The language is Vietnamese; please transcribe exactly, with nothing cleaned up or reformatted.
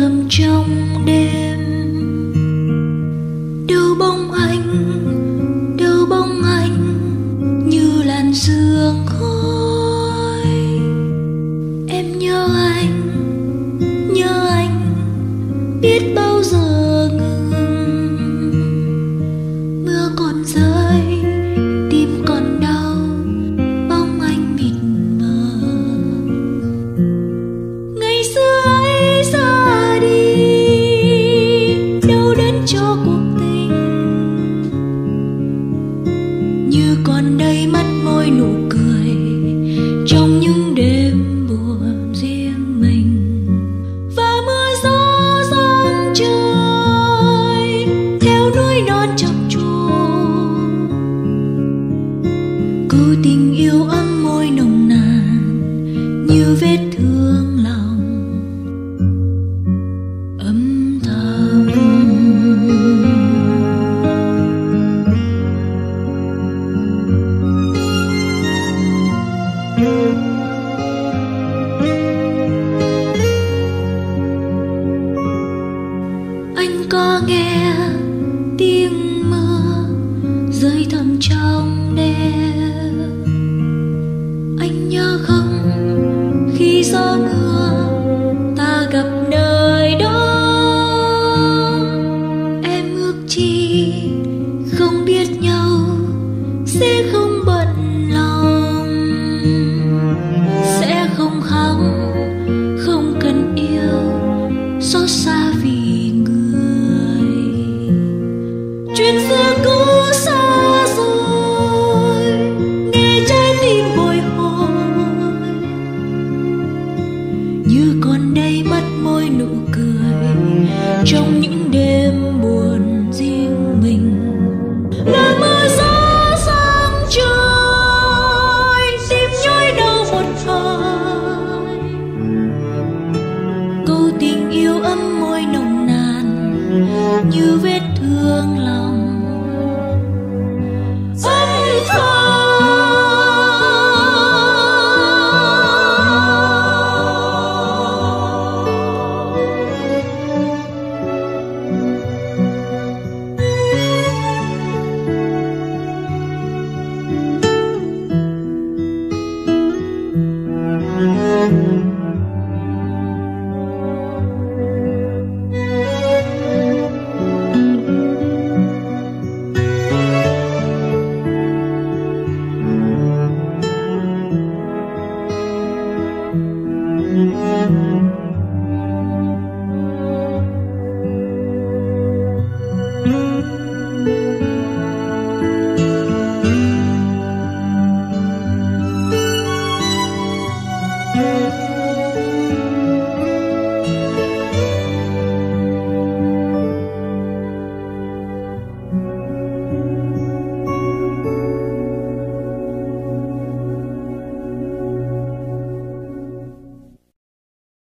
thầm trong đêm. Đâu bóng anh, đâu bóng anh, như làn sương khói. Em nhớ anh, nhớ anh, biết bao giờ ngừng. Mưa còn rơi, tim còn đau, bóng anh mịt mờ. Ngày xưa ấy ra đi, đâu đến cho cuộc tình. Như còn đây mắt môi nụ cười, trong những đêm buồn riêng mình. Và mưa gió giăng trời, theo núi non chập trùng. Câu tình yêu ấm môi nồng nàn, như vết thương lòng âm thầm. Anh có nghe tiếng mưa rơi thầm trong đêm. Anh nhớ không, khi gió mưa ta gặp nơi đó. Em ước chi không biết nhau sẽ không bận lòng, sẽ không khóc, không cần yêu, xót xa vì người. Chuyện xưa cũ xa rồi, nghe trái tim bồi hồi. Như còn đây mắt môi nụ cười, trong những đêm buồn riêng mình. Là mưa gió giăng trời, tim nhói đau một thời. Câu tình yêu ấm môi nồng nàn, như